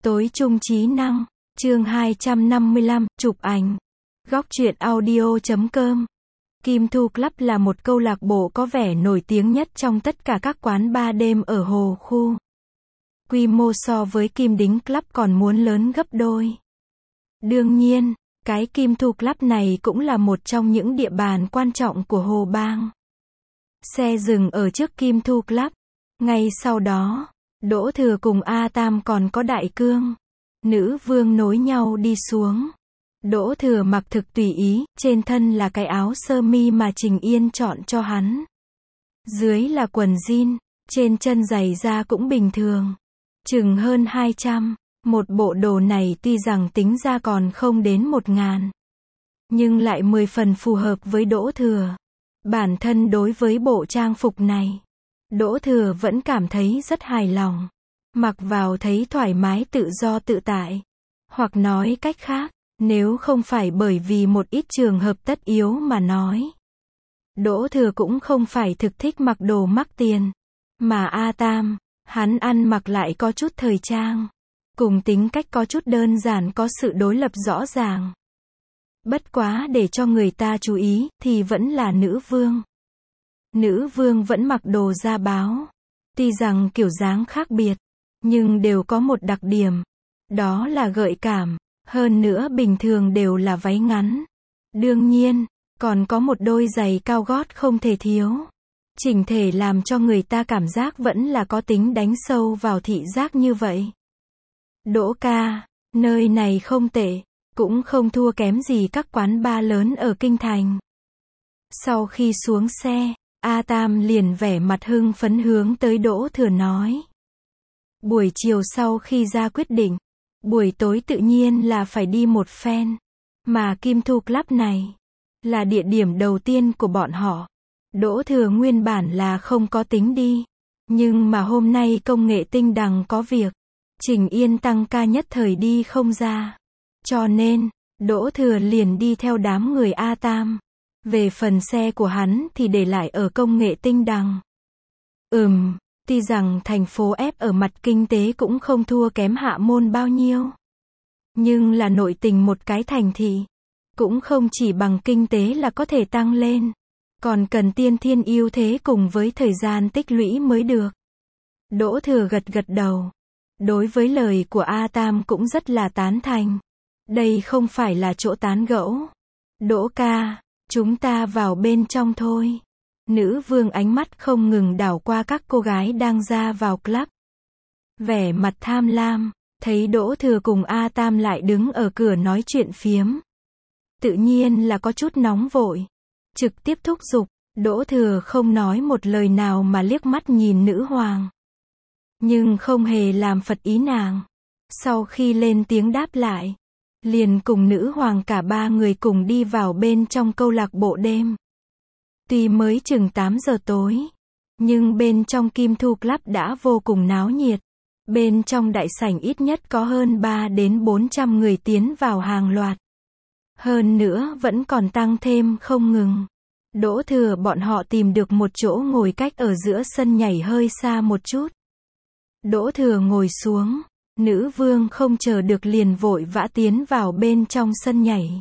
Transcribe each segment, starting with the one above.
Tối trung trí năng, chương 255, chụp ảnh. Góc truyện audio.com. Kim Thu Club là một câu lạc bộ có vẻ nổi tiếng nhất trong tất cả các quán bar đêm ở Hồ Khu. Quy mô so với Kim Đính Club còn muốn lớn gấp đôi. Đương nhiên, cái Kim Thu Club này cũng là một trong những địa bàn quan trọng của Hồ Bang. Xe dừng ở trước Kim Thu Club. Ngay sau đó, Đỗ Thừa cùng A Tam còn có Đại Cương, Nữ Vương nối nhau đi xuống. Đỗ Thừa mặc thực tùy ý, trên thân là cái áo sơ mi mà Trình Yên chọn cho hắn. Dưới là quần jean, trên chân giày da cũng bình thường. Chừng hơn 200, một bộ đồ này tuy rằng tính ra còn không đến 1.000. Nhưng lại 10 phần phù hợp với Đỗ Thừa. Bản thân đối với bộ trang phục này, Đỗ Thừa vẫn cảm thấy rất hài lòng. Mặc vào thấy thoải mái tự do tự tại. Hoặc nói cách khác, nếu không phải bởi vì một ít trường hợp tất yếu mà nói, Đỗ Thừa cũng không phải thực thích mặc đồ mắc tiền. Mà A Tam, hắn ăn mặc lại có chút thời trang. Cùng tính cách có chút đơn giản có sự đối lập rõ ràng. Bất quá để cho người ta chú ý, thì vẫn là Nữ Vương. Nữ Vương vẫn mặc đồ da báo. Tuy rằng kiểu dáng khác biệt, nhưng đều có một đặc điểm. Đó là gợi cảm. Hơn nữa bình thường đều là váy ngắn. Đương nhiên, còn có một đôi giày cao gót không thể thiếu. Chỉnh thể làm cho người ta cảm giác vẫn là có tính đánh sâu vào thị giác như vậy. Đỗ ca, nơi này không tệ, cũng không thua kém gì các quán bar lớn ở Kinh Thành. Sau khi xuống xe, A Tam liền vẻ mặt hưng phấn hướng tới Đỗ Thừa nói. Buổi chiều sau khi ra quyết định, buổi tối tự nhiên là phải đi một phen. Mà Kim Thu Club này là địa điểm đầu tiên của bọn họ. Đỗ Thừa nguyên bản là không có tính đi. Nhưng mà hôm nay công nghệ tinh đằng có việc. Trình Yên tăng ca nhất thời đi không ra. Cho nên, Đỗ Thừa liền đi theo đám người A Tam. Về phần xe của hắn thì để lại ở công nghệ tinh đằng. Tuy rằng thành phố F ở mặt kinh tế cũng không thua kém Hạ Môn bao nhiêu. Nhưng là nội tình một cái thành thị. Cũng không chỉ bằng kinh tế là có thể tăng lên. Còn cần tiên thiên ưu thế cùng với thời gian tích lũy mới được. Đỗ Thừa gật gật đầu. Đối với lời của A Tam cũng rất là tán thành. Đây không phải là chỗ tán gẫu. Đỗ ca, chúng ta vào bên trong thôi. Nữ Vương ánh mắt không ngừng đảo qua các cô gái đang ra vào club. Vẻ mặt tham lam, thấy Đỗ Thừa cùng A Tam lại đứng ở cửa nói chuyện phiếm. Tự nhiên là có chút nóng vội. Trực tiếp thúc giục, Đỗ Thừa không nói một lời nào mà liếc mắt nhìn nữ hoàng. Nhưng không hề làm phật ý nàng. Sau khi lên tiếng đáp lại, liền cùng nữ hoàng cả ba người cùng đi vào bên trong câu lạc bộ đêm. Tuy mới chừng 8 giờ tối, nhưng bên trong Kim Thu Club đã vô cùng náo nhiệt. Bên trong đại sảnh ít nhất có hơn 3 đến 400 người tiến vào hàng loạt. Hơn nữa vẫn còn tăng thêm không ngừng. Đỗ Thừa bọn họ tìm được một chỗ ngồi cách ở giữa sân nhảy hơi xa một chút. Đỗ Thừa ngồi xuống, Nữ Vương không chờ được liền vội vã tiến vào bên trong sân nhảy.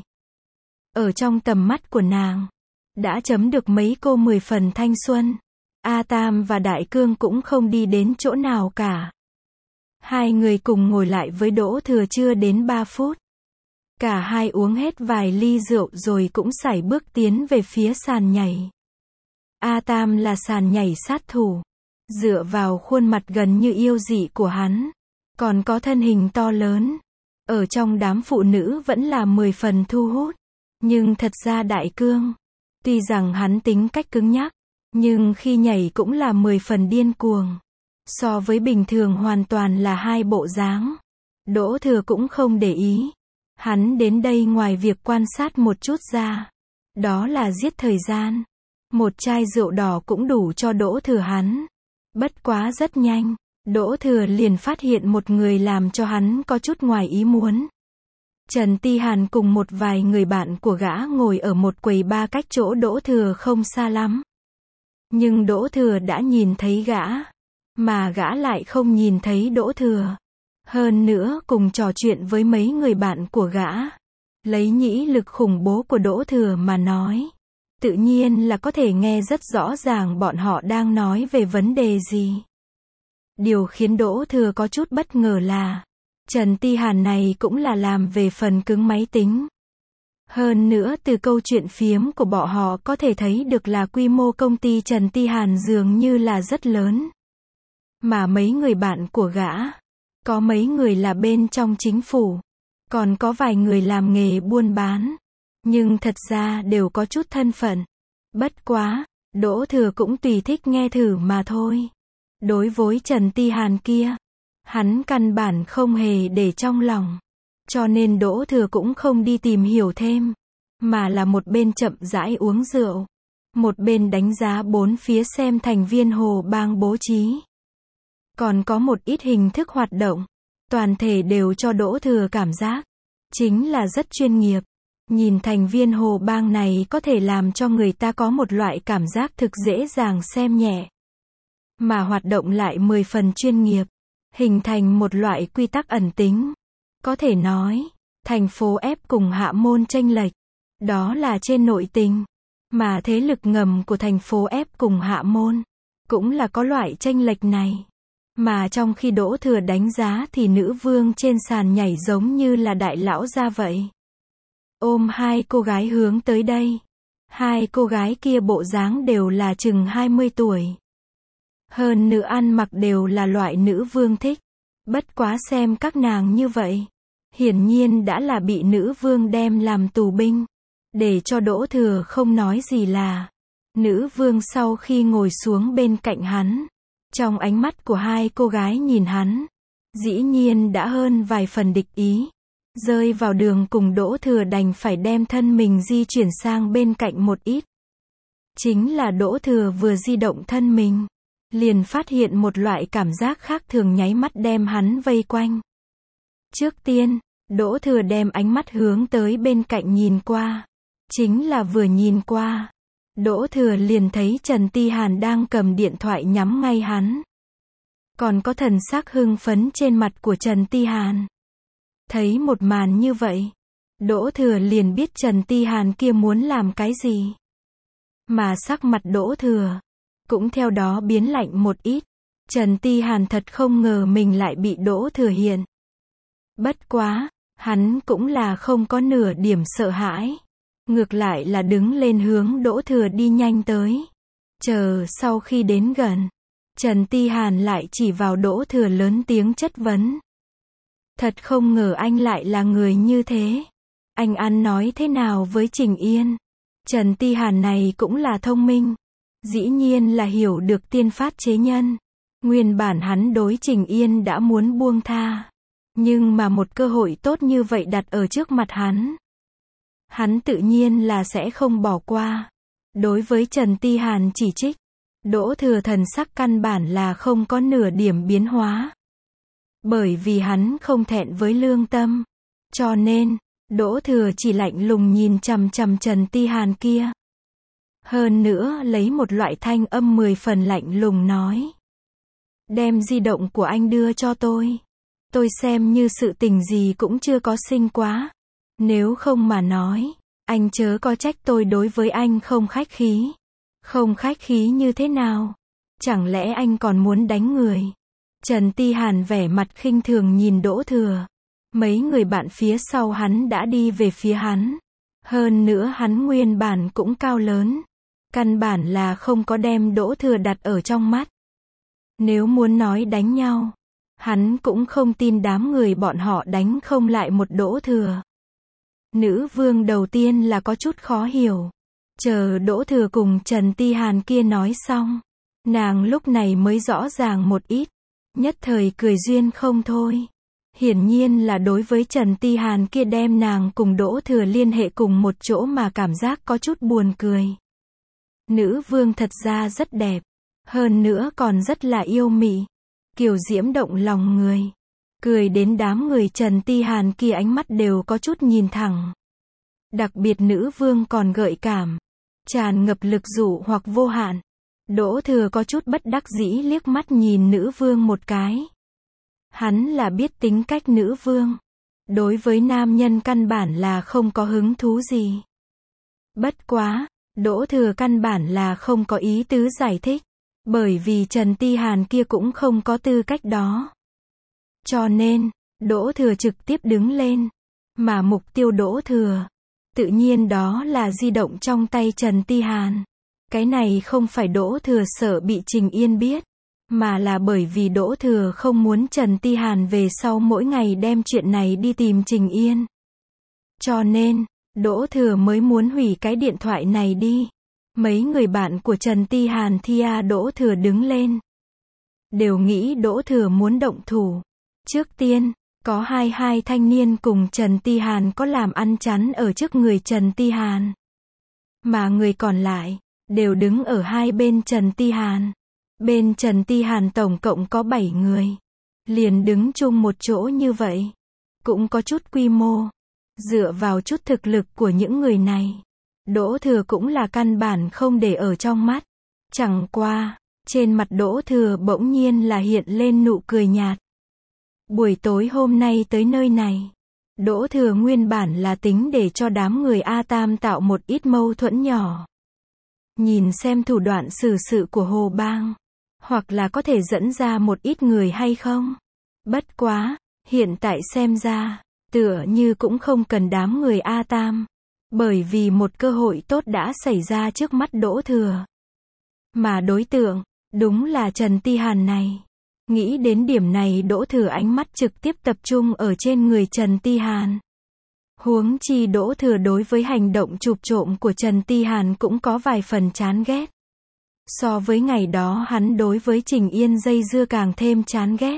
Ở trong tầm mắt của nàng, đã chấm được mấy cô 10 phần thanh xuân. A Tam và Đại Cương cũng không đi đến chỗ nào cả. Hai người cùng ngồi lại với Đỗ Thừa chưa đến 3 phút. Cả hai uống hết vài ly rượu rồi cũng sải bước tiến về phía sàn nhảy. A Tam là sàn nhảy sát thủ. Dựa vào khuôn mặt gần như yêu dị của hắn, còn có thân hình to lớn. Ở trong đám phụ nữ vẫn là 10 phần thu hút. Nhưng thật ra Đại Cương, tuy rằng hắn tính cách cứng nhắc, nhưng khi nhảy cũng là 10 phần điên cuồng. So với bình thường hoàn toàn là hai bộ dáng. Đỗ Thừa cũng không để ý. Hắn đến đây ngoài việc quan sát một chút ra, đó là giết thời gian. Một chai rượu đỏ cũng đủ cho Đỗ Thừa hắn. Bất quá rất nhanh, Đỗ Thừa liền phát hiện một người làm cho hắn có chút ngoài ý muốn. Trần Ti Hàn cùng một vài người bạn của gã ngồi ở một quầy bar cách chỗ Đỗ Thừa không xa lắm. Nhưng Đỗ Thừa đã nhìn thấy gã, mà gã lại không nhìn thấy Đỗ Thừa. Hơn nữa cùng trò chuyện với mấy người bạn của gã. Lấy nhĩ lực khủng bố của Đỗ Thừa mà nói. Tự nhiên là có thể nghe rất rõ ràng bọn họ đang nói về vấn đề gì. Điều khiến Đỗ Thừa có chút bất ngờ là, Trần Ti Hàn này cũng là làm về phần cứng máy tính. Hơn nữa từ câu chuyện phiếm của bọn họ có thể thấy được là quy mô công ty Trần Ti Hàn dường như là rất lớn. Mà mấy người bạn của gã, có mấy người là bên trong chính phủ, còn có vài người làm nghề buôn bán. Nhưng thật ra đều có chút thân phận. Bất quá, Đỗ Thừa cũng tùy thích nghe thử mà thôi. Đối với Trần Ti Hàn kia, hắn căn bản không hề để trong lòng. Cho nên Đỗ Thừa cũng không đi tìm hiểu thêm, mà là một bên chậm rãi uống rượu, một bên đánh giá bốn phía xem thành viên Hồ Bang bố trí. Còn có một ít hình thức hoạt động, toàn thể đều cho Đỗ Thừa cảm giác, chính là rất chuyên nghiệp. Nhìn thành viên Hồ Bang này có thể làm cho người ta có một loại cảm giác thực dễ dàng xem nhẹ. Mà hoạt động lại 10 phần chuyên nghiệp, hình thành một loại quy tắc ẩn tính. Có thể nói, thành phố ép cùng Hạ Môn chênh lệch, đó là trên nội tình. Mà thế lực ngầm của thành phố ép cùng Hạ Môn, cũng là có loại chênh lệch này. Mà trong khi Đỗ Thừa đánh giá thì nữ vương trên sàn nhảy giống như là đại lão gia vậy. Ôm hai cô gái hướng tới đây. Hai cô gái kia bộ dáng đều là chừng 20 tuổi. Hơn nữa ăn mặc đều là loại nữ vương thích. Bất quá xem các nàng như vậy, hiển nhiên đã là bị nữ vương đem làm tù binh. Để cho Đỗ Thừa không nói gì là, nữ vương sau khi ngồi xuống bên cạnh hắn, trong ánh mắt của hai cô gái nhìn hắn, dĩ nhiên đã hơn vài phần địch ý. Rơi vào đường cùng Đỗ Thừa đành phải đem thân mình di chuyển sang bên cạnh một ít. Chính là Đỗ Thừa vừa di động thân mình, liền phát hiện một loại cảm giác khác thường nháy mắt đem hắn vây quanh. Trước tiên, Đỗ Thừa đem ánh mắt hướng tới bên cạnh nhìn qua. Chính là vừa nhìn qua, Đỗ Thừa liền thấy Trần Ti Hàn đang cầm điện thoại nhắm ngay hắn. Còn có thần sắc hưng phấn trên mặt của Trần Ti Hàn. Thấy một màn như vậy, Đỗ Thừa liền biết Trần Ti Hàn kia muốn làm cái gì. Mà sắc mặt Đỗ Thừa cũng theo đó biến lạnh một ít. Trần Ti Hàn thật không ngờ mình lại bị Đỗ Thừa hiện. Bất quá, hắn cũng là không có nửa điểm sợ hãi. Ngược lại là đứng lên hướng Đỗ Thừa đi nhanh tới. Chờ sau khi đến gần, Trần Ti Hàn lại chỉ vào Đỗ Thừa lớn tiếng chất vấn. Thật không ngờ anh lại là người như thế. Anh ăn nói thế nào với Trình Yên? Trần Ti Hàn này cũng là thông minh. Dĩ nhiên là hiểu được tiên phát chế nhân. Nguyên bản hắn đối Trình Yên đã muốn buông tha. Nhưng mà một cơ hội tốt như vậy đặt ở trước mặt hắn. Hắn tự nhiên là sẽ không bỏ qua. Đối với Trần Ti Hàn chỉ trích, Đỗ Thừa thần sắc căn bản là không có nửa điểm biến hóa. Bởi vì hắn không thẹn với lương tâm. Cho nên, Đỗ Thừa chỉ lạnh lùng nhìn chằm chằm Trần Ti Hàn kia. Hơn nữa lấy một loại thanh âm 10 phần lạnh lùng nói. Đem di động của anh đưa cho tôi. Tôi xem như sự tình gì cũng chưa có sinh quá. Nếu không mà nói, anh chớ có trách tôi đối với anh không khách khí. Không khách khí như thế nào? Chẳng lẽ anh còn muốn đánh người? Trần Ti Hàn vẻ mặt khinh thường nhìn Đỗ Thừa. Mấy người bạn phía sau hắn đã đi về phía hắn. Hơn nữa hắn nguyên bản cũng cao lớn. Căn bản là không có đem Đỗ Thừa đặt ở trong mắt. Nếu muốn nói đánh nhau, hắn cũng không tin đám người bọn họ đánh không lại một Đỗ Thừa. Nữ vương đầu tiên là có chút khó hiểu. Chờ Đỗ Thừa cùng Trần Ti Hàn kia nói xong, nàng lúc này mới rõ ràng một ít. Nhất thời cười duyên không thôi. Hiển nhiên là đối với Trần Ti Hàn kia đem nàng cùng Đỗ Thừa liên hệ cùng một chỗ mà cảm giác có chút buồn cười. Nữ vương thật ra rất đẹp. Hơn nữa còn rất là yêu mị. Kiều diễm động lòng người. Cười đến đám người Trần Ti Hàn kia ánh mắt đều có chút nhìn thẳng. Đặc biệt nữ vương còn gợi cảm. Tràn ngập lực dụ hoặc vô hạn. Đỗ Thừa có chút bất đắc dĩ liếc mắt nhìn nữ vương một cái. Hắn là biết tính cách nữ vương. Đối với nam nhân căn bản là không có hứng thú gì. Bất quá, Đỗ Thừa căn bản là không có ý tứ giải thích. Bởi vì Trần Ti Hàn kia cũng không có tư cách đó. Cho nên, Đỗ Thừa trực tiếp đứng lên. Mà mục tiêu Đỗ Thừa, tự nhiên đó là di động trong tay Trần Ti Hàn. Cái này không phải Đỗ Thừa sợ bị Trình Yên biết, mà là bởi vì Đỗ Thừa không muốn Trần Ti Hàn về sau mỗi ngày đem chuyện này đi tìm Trình Yên. Cho nên, Đỗ Thừa mới muốn hủy cái điện thoại này đi. Mấy người bạn của Trần Ti Hàn thia Đỗ Thừa đứng lên. Đều nghĩ Đỗ Thừa muốn động thủ. Trước tiên, có hai thanh niên cùng Trần Ti Hàn có làm ăn chắn ở trước người Trần Ti Hàn. Mà người còn lại, đều đứng ở hai bên Trần Ti Hàn. Bên Trần Ti Hàn tổng cộng có 7 người. Liền đứng chung một chỗ như vậy. Cũng có chút quy mô. Dựa vào chút thực lực của những người này, Đỗ Thừa cũng là căn bản không để ở trong mắt. Chẳng qua, trên mặt Đỗ Thừa bỗng nhiên là hiện lên nụ cười nhạt. Buổi tối hôm nay tới nơi này, Đỗ Thừa nguyên bản là tính để cho đám người A Tam tạo một ít mâu thuẫn nhỏ. Nhìn xem thủ đoạn xử sự của Hồ Bang, hoặc là có thể dẫn ra một ít người hay không. Bất quá, hiện tại xem ra, tựa như cũng không cần đám người A Tam. Bởi vì một cơ hội tốt đã xảy ra trước mắt Đỗ Thừa. Mà đối tượng, đúng là Trần Ti Hàn này. Nghĩ đến điểm này Đỗ Thừa ánh mắt trực tiếp tập trung ở trên người Trần Ti Hàn. Huống chi Đỗ Thừa đối với hành động chụp trộm của Trần Ti Hàn cũng có vài phần chán ghét. So với ngày đó hắn đối với Trình Yên dây dưa càng thêm chán ghét.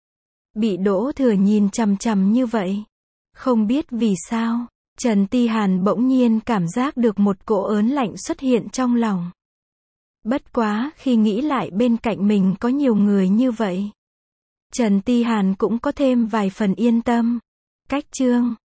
Bị Đỗ Thừa nhìn chằm chằm như vậy. Không biết vì sao, Trần Ti Hàn bỗng nhiên cảm giác được một cỗ ớn lạnh xuất hiện trong lòng. Bất quá khi nghĩ lại bên cạnh mình có nhiều người như vậy, Trần Ti Hàn cũng có thêm vài phần yên tâm. Cách chương